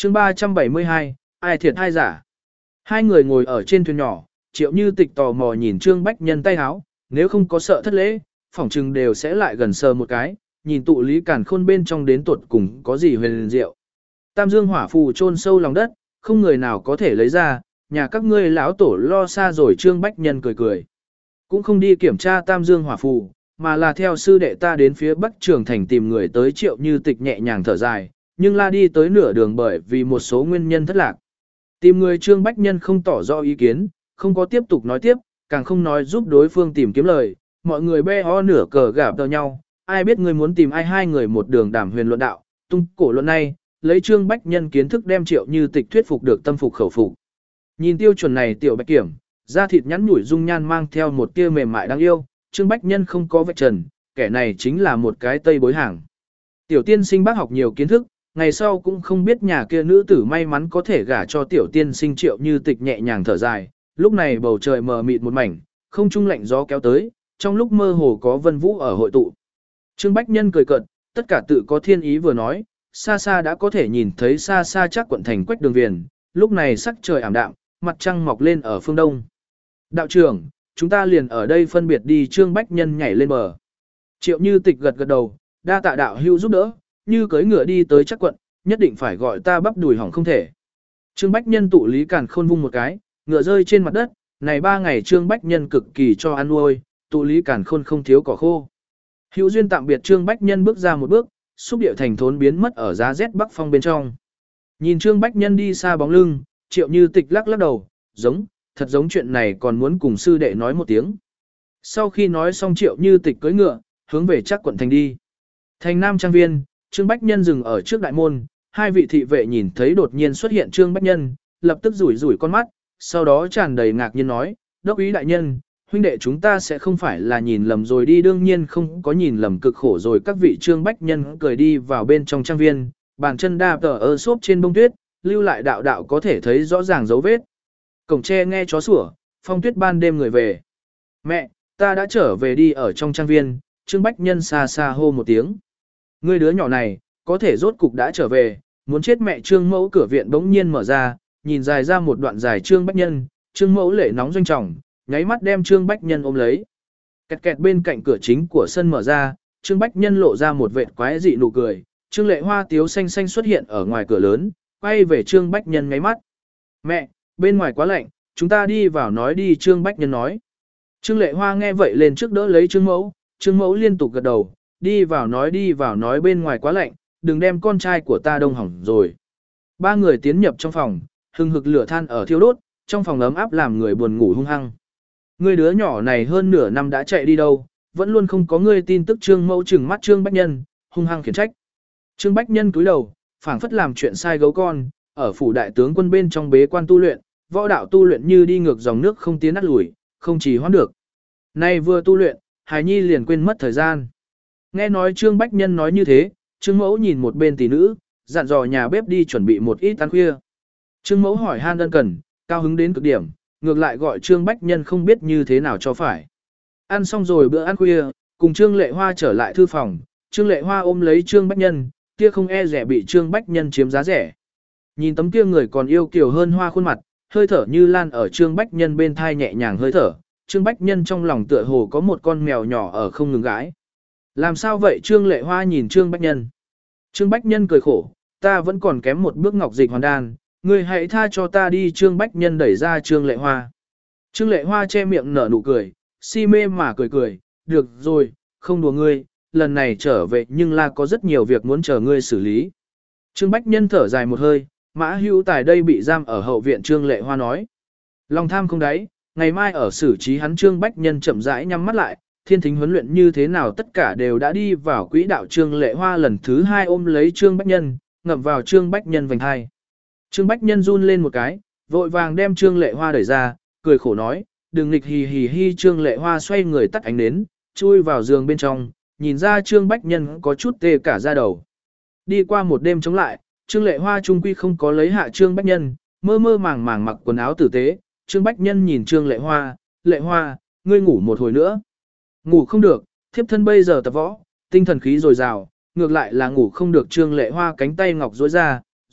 chương 372, ai thiệt ai giả. Hai người ngồi ở trên thuyền nhỏ, Triệu Như Tịch tò mò nhìn Trương Bách Nhân tay háo, nếu không có sợ thất lễ, phỏng chừng đều sẽ lại gần sờ một cái, nhìn tụ lý càn khôn bên trong đến tuột cùng có gì huyền diệu. Tam dương hỏa phù chôn sâu lòng đất, không người nào có thể lấy ra, nhà các ngươi lão tổ lo xa rồi. Trương Bách Nhân cười cười. Cũng không đi kiểm tra tam dương hỏa phù, mà là theo sư đệ ta đến phía Bắc Trường Thành tìm người tới. Triệu Như Tịch nhẹ nhàng thở dài, nhưng la đi tới nửa đường bởi vì một số nguyên nhân thất lạc. Tìm người Trương Bách Nhân không tỏ rõ ý kiến, không có tiếp tục nói tiếp, càng không nói giúp đối phương tìm kiếm lời, mọi người be ho nửa cờ gạp tờ nhau, ai biết người muốn tìm ai. Hai người một đường đàm huyền luận đạo, tung cổ luận này, lấy Trương Bách Nhân kiến thức đem Triệu Như Tịch thuyết phục được tâm phục khẩu phục. Nhìn tiêu chuẩn này tiểu bạch kiểm, da thịt nhắn nhủi dung nhan mang theo một tia mềm mại đáng yêu, Trương Bách Nhân không có vạch trần, kẻ này chính là một cái tây bối hàng. Tiểu tiên sinh bác học nhiều kiến thức, ngày sau cũng không biết nhà kia nữ tử may mắn có thể gả cho tiểu tiên sinh. Triệu Như Tịch nhẹ nhàng thở dài, lúc này bầu trời mờ mịt một mảnh, không trung lạnh gió kéo tới, trong lúc mơ hồ có vân vũ ở hội tụ. Trương Bách Nhân cười cợt, tất cả tự có thiên ý vừa nói, xa xa đã có thể nhìn thấy xa xa chắc quận thành Quách Đường Viền, lúc này sắc trời ảm đạm, mặt trăng mọc lên ở phương đông. Đạo trưởng, chúng ta liền ở đây phân biệt đi. Trương Bách Nhân nhảy lên bờ. Triệu Như Tịch gật gật đầu, đa tạ đạo hữu giúp đỡ, như cưỡi ngựa đi tới chắc quận, nhất định phải gọi ta bắp đùi hỏng không thể. Trương Bách Nhân tụ lý càn khôn vung một cái, ngựa rơi trên mặt đất, này 3 ngày Trương Bách Nhân cực kỳ cho ăn nuôi, tụ lý càn khôn không thiếu cỏ khô. Hữu duyên tạm biệt. Trương Bách Nhân bước ra một bước, xúc điệu thành thốn biến mất ở giá rét bắc phong bên trong. Nhìn Trương Bách Nhân đi xa bóng lưng, Triệu Như Tịch lắc lắc đầu, thật giống chuyện này còn muốn cùng sư đệ nói một tiếng. Sau khi nói xong Triệu Như Tịch cưỡi ngựa, hướng về chắc quận thành đi. Thành Nam Trang Viên, Trương Bách Nhân dừng ở trước đại môn, hai vị thị vệ nhìn thấy đột nhiên xuất hiện Trương Bách Nhân, lập tức rủi rủi con mắt, sau đó tràn đầy ngạc nhiên nói, đốc ý đại nhân, huynh đệ chúng ta sẽ không phải là nhìn lầm rồi đi. Đương nhiên không có nhìn lầm, cực khổ rồi các vị. Trương Bách Nhân cười đi vào bên trong trang viên, bàn chân đạp ở xốp trên bông tuyết, lưu lại đạo đạo có thể thấy rõ ràng dấu vết. Cổng tre nghe chó sủa, phong tuyết ban đêm người về. Mẹ, ta đã trở về. Đi ở trong trang viên, Trương Bách Nhân xa xa hô một tiếng. Ngươi đứa nhỏ này, có thể rốt cục đã trở về, muốn chết mẹ. Trương Mẫu cửa viện bỗng nhiên mở ra, nhìn dài ra một đoạn dài Trương Bách Nhân, Trương Mẫu lệ nóng doanh trọng, nháy mắt đem Trương Bách Nhân ôm lấy. Kẹt kẹt bên cạnh cửa chính của sân mở ra, Trương Bách Nhân lộ ra một vệt quái dị nụ cười, Trương Lệ Hoa tiếu xanh xanh xuất hiện ở ngoài cửa lớn, quay về Trương Bách Nhân nháy mắt. Mẹ, bên ngoài quá lạnh, chúng ta đi vào nói đi. Trương Bách Nhân nói. Trương Lệ Hoa nghe vậy lên trước đỡ lấy Trương Mẫu liên tục gật đầu, đi vào nói bên ngoài quá lạnh, đừng đem con trai của ta đông hỏng rồi. Ba người tiến nhập trong phòng, hừng hực lửa than ở thiêu đốt, trong phòng ấm áp làm người buồn ngủ hung hăng. Ngươi đứa nhỏ này hơn nửa năm đã chạy đi đâu, vẫn luôn không có ngươi tin tức. Trương Mẫu trừng mắt Trương Bách Nhân, hung hăng khiển trách. Trương Bách Nhân cúi đầu, phảng phất làm chuyện sai gấu con, ở phủ đại tướng quân bên trong bế quan tu luyện, võ đạo tu luyện như đi ngược dòng nước không tiến nát lùi, không trì hoãn được. Nay vừa tu luyện, hài nhi liền quên mất thời gian. Nghe nói Trương Bách Nhân nói như thế, Trương Mẫu nhìn một bên tỷ nữ, dặn dò nhà bếp đi chuẩn bị một ít ăn khuya. Trương Mẫu hỏi han ân cần, cao hứng đến cực điểm, ngược lại gọi Trương Bách Nhân không biết như thế nào cho phải. Ăn xong rồi bữa ăn khuya, cùng Trương Lệ Hoa trở lại thư phòng, Trương Lệ Hoa ôm lấy Trương Bách Nhân, kia không e rẻ bị Trương Bách Nhân chiếm giá rẻ. Nhìn tấm kia người còn yêu kiều hơn hoa khuôn mặt, hơi thở như lan ở Trương Bách Nhân bên thai nhẹ nhàng hơi thở, Trương Bách Nhân trong lòng tựa hồ có một con mèo nhỏ ở không ngừng gãi. Làm sao vậy? Trương Lệ Hoa nhìn Trương Bách Nhân. Trương Bách Nhân cười khổ, ta vẫn còn kém một bước ngọc dịch hoàn đan, ngươi hãy tha cho ta đi. Trương Bách Nhân đẩy ra Trương Lệ Hoa. Trương Lệ Hoa che miệng nở nụ cười, si mê mà cười, được rồi, không đùa ngươi, lần này trở về nhưng là có rất nhiều việc muốn chờ ngươi xử lý. Trương Bách Nhân thở dài một hơi, Mã Hữu Tài đây bị giam ở hậu viện. Trương Lệ Hoa nói, lòng tham không đáy, ngày mai ở xử trí hắn. Trương Bách Nhân chậm rãi nhắm mắt lại, thiên thính huấn luyện như thế nào tất cả đều đã đi vào quỹ đạo. Trương Lệ Hoa lần thứ 2 ôm lấy Trương Bách Nhân, ngậm vào Trương Bách Nhân vành hai. Trương Bách Nhân run lên một cái, vội vàng đem Trương Lệ Hoa đẩy ra, cười khổ nói, đừng nghịch hì hì hi. Trương Lệ Hoa xoay người tắt ánh nến, chui vào giường bên trong, nhìn ra Trương Bách Nhân có chút tê cả da đầu. Đi qua một đêm chống lại, Trương Lệ Hoa trung quy không có lấy hạ Trương Bách Nhân, mơ mơ màng màng mặc quần áo tử tế. Trương Bách Nhân nhìn Trương Lệ Hoa, ngươi ngủ một hồi nữa. Ngủ không được, thiếp thân bây giờ tập võ, tinh thần khí dồi dào, ngược lại là ngủ không được. Trương Lệ Hoa cánh tay ngọc duỗi ra,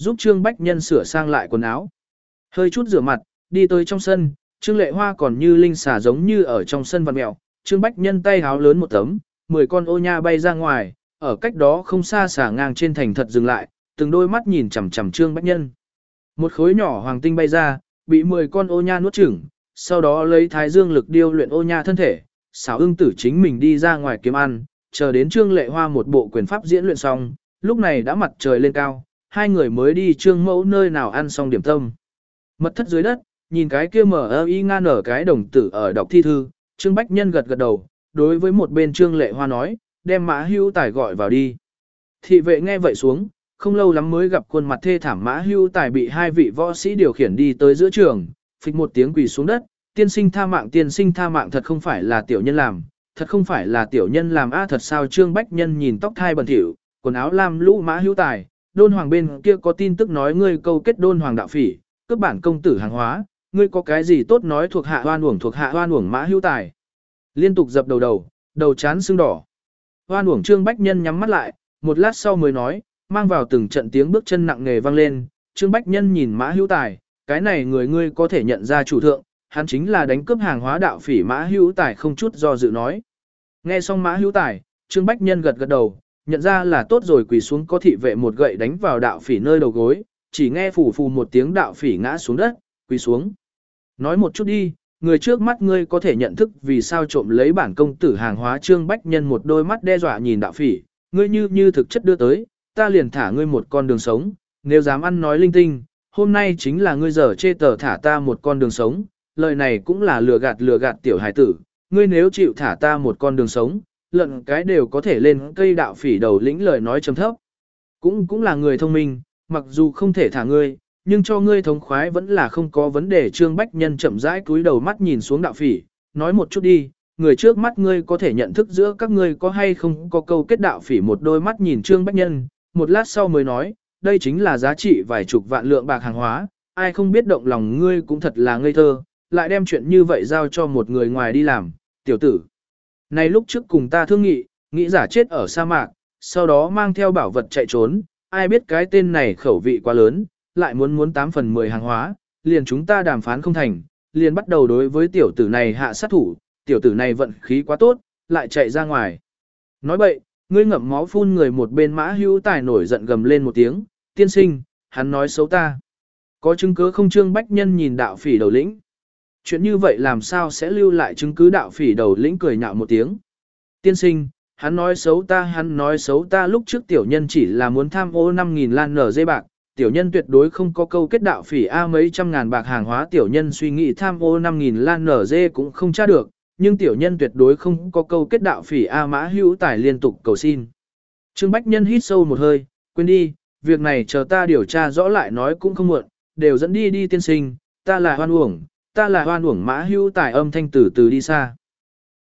giúp Trương Bách Nhân sửa sang lại quần áo. Hơi chút rửa mặt, đi tới trong sân, Trương Lệ Hoa còn như linh xà giống như ở trong sân vặn mèo, Trương Bách Nhân tay háo lớn một tấm, 10 con ô nha bay ra ngoài, ở cách đó không xa xả ngang trên thành thật dừng lại, từng đôi mắt nhìn chằm chằm Trương Bách Nhân. Một khối nhỏ hoàng tinh bay ra, bị 10 con ô nha nuốt chửng, sau đó lấy thái dương lực điêu luyện ô nha thân thể, xảo ưng tử chính mình đi ra ngoài kiếm ăn, chờ đến Trương Lệ Hoa một bộ quyền pháp diễn luyện xong, lúc này đã mặt trời lên cao, hai người mới đi Trương Mẫu nơi nào ăn xong điểm tâm. Mật thất dưới đất, nhìn cái kia mở y nga nở cái đồng tử ở đọc thi thư, Trương Bách Nhân gật gật đầu, đối với một bên Trương Lệ Hoa nói, đem Mã Hưu Tài gọi vào đi. Thị vệ nghe vậy xuống, không lâu lắm mới gặp khuôn mặt thê thảm Mã Hưu Tài bị hai vị võ sĩ điều khiển đi tới giữa trường, phịch một tiếng quỳ xuống đất, tiên sinh tha mạng thật không phải là tiểu nhân làm, thật không phải là tiểu nhân làm a thật sao. Trương Bách Nhân nhìn tóc thai bẩn thỉu, quần áo lam lũ Mã Hưu Tài, Đôn Hoàng bên kia có tin tức nói ngươi câu kết Đôn Hoàng đạo phỉ, cướp bản công tử hàng hóa, ngươi có cái gì tốt nói thuộc hạ hoan uổng Mã Hưu Tài. Liên tục dập đầu chán sưng đỏ. Hoan uổng. Trương Bách Nhân nhắm mắt lại, một lát sau mới nói, mang vào từng trận tiếng bước chân nặng nề vang lên. Trương Bách Nhân nhìn Mã Hữu Tài, cái này người ngươi có thể nhận ra chủ thượng, hắn chính là đánh cướp hàng hóa đạo phỉ. Mã Hữu Tài không chút do dự nói. Nghe xong Mã Hữu Tài, Trương Bách Nhân gật gật đầu, nhận ra là tốt rồi, quỳ xuống. Có thị vệ một gậy đánh vào đạo phỉ nơi đầu gối, chỉ nghe phù phù một tiếng, đạo phỉ ngã xuống đất, quỳ xuống. Nói một chút đi, người trước mắt ngươi có thể nhận thức vì sao trộm lấy bản công tử hàng hóa. Trương Bách Nhân một đôi mắt đe dọa nhìn đạo phỉ, ngươi như thực chất đưa tới, ta liền thả ngươi một con đường sống, nếu dám ăn nói linh tinh, hôm nay chính là ngươi giờ chê tờ thả ta một con đường sống, lời này cũng là lừa gạt tiểu hải tử, ngươi nếu chịu thả ta một con đường sống, lận cái đều có thể lên cây. Đạo phỉ đầu lĩnh lời nói trầm thấp, cũng là người thông minh, mặc dù không thể thả ngươi, nhưng cho ngươi thống khoái vẫn là không có vấn đề. Trương Bách Nhân chậm rãi cúi đầu mắt nhìn xuống đạo phỉ, nói một chút đi, người trước mắt ngươi có thể nhận thức giữa các ngươi có hay không có câu kết. Đạo phỉ một đôi mắt nhìn Trương Bách Nhân, một lát sau mới nói, đây chính là giá trị vài chục vạn lượng bạc hàng hóa, ai không biết động lòng ngươi cũng thật là ngây thơ, lại đem chuyện như vậy giao cho một người ngoài đi làm, tiểu tử. Này lúc trước cùng ta thương nghị, nghĩ giả chết ở sa mạc, sau đó mang theo bảo vật chạy trốn, ai biết cái tên này khẩu vị quá lớn, lại muốn 8 phần 10 hàng hóa, liền chúng ta đàm phán không thành, liền bắt đầu đối với tiểu tử này hạ sát thủ, tiểu tử này vận khí quá tốt, lại chạy ra ngoài. Nói bậy, ngươi ngậm máu phun người. Một bên Mã Hữu Tài nổi giận gầm lên một tiếng, tiên sinh, hắn nói xấu ta. Có chứng cứ không? Trương Bách Nhân nhìn đạo phỉ đầu lĩnh. Chuyện như vậy làm sao sẽ lưu lại chứng cứ? Đạo phỉ đầu lĩnh cười nhạo một tiếng. Tiên sinh, hắn nói xấu ta lúc trước tiểu nhân chỉ là muốn tham ô 5.000 lan nở dây bạc, tiểu nhân tuyệt đối không có câu kết. Đạo phỉ a mấy trăm ngàn bạc hàng hóa tiểu nhân suy nghĩ tham ô 5.000 lan nở dê cũng không tra được, nhưng tiểu nhân tuyệt đối không có câu kết. Đạo phỉ a. Mã Hữu Tài liên tục cầu xin. Trương Bách Nhân hít sâu một hơi, quên đi, việc này chờ ta điều tra rõ lại nói cũng không muộn, đều dẫn đi tiên sinh, ta là hoan uổng. Mã Hữu Tài âm thanh từ từ đi xa.